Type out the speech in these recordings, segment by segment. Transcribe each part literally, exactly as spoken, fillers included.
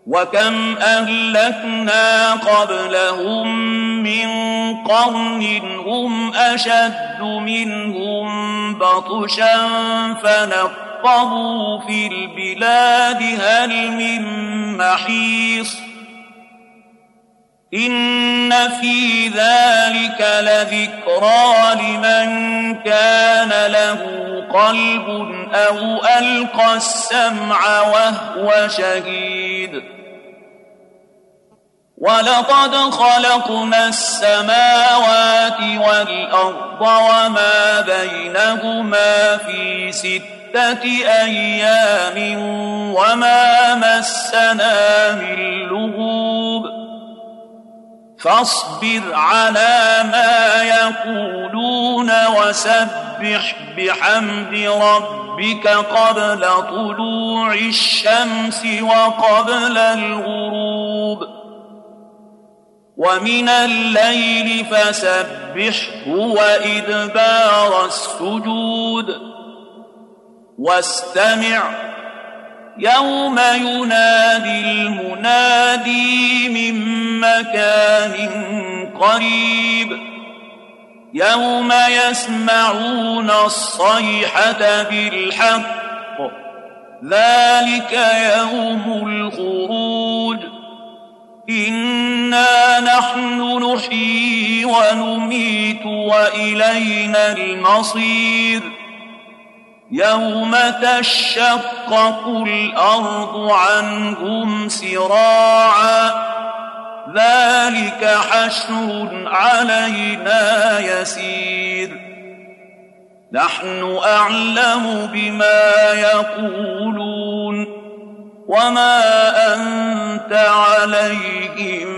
وكم أهلكنا قبلهم من قرن هم أشد منهم بطشا فنقبوا في البلاد هل من محيص إن في ذلك لذكرى لمن كان له قلب أو ألقى السمع وهو شهيد ولقد خلقنا السماوات والأرض وما بينهما في ستة أيام وما مسنا من لغوب فاصبر على ما يقولون وسبح بحمد ربك قبل طلوع الشمس وقبل الغروب ومن الليل فسبحه وإدبار السجود واستمع يوم ينادي المنادي من مكان قريب يوم يسمعون الصيحة بالحق ذلك يوم الخروج إنا نحن نحيي ونميت وإلينا المصير يوم تشقق الأرض عنهم سراعا ذلك حشر علينا يسير نحن أعلم بما يقولون وما أنت عليهم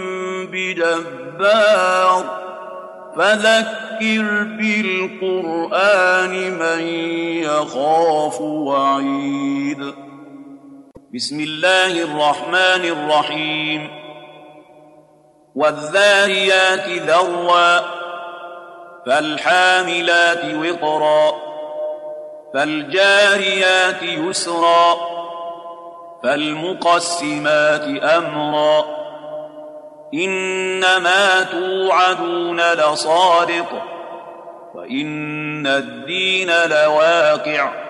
بجبار فذكر بالقرآن من يخاف وعيد بسم الله الرحمن الرحيم والذاريات ذروا فالحاملات وقرا فالجاريات يسرا فالمقسمات أمرا إنما توعدون لصادق وإن الدين لواقع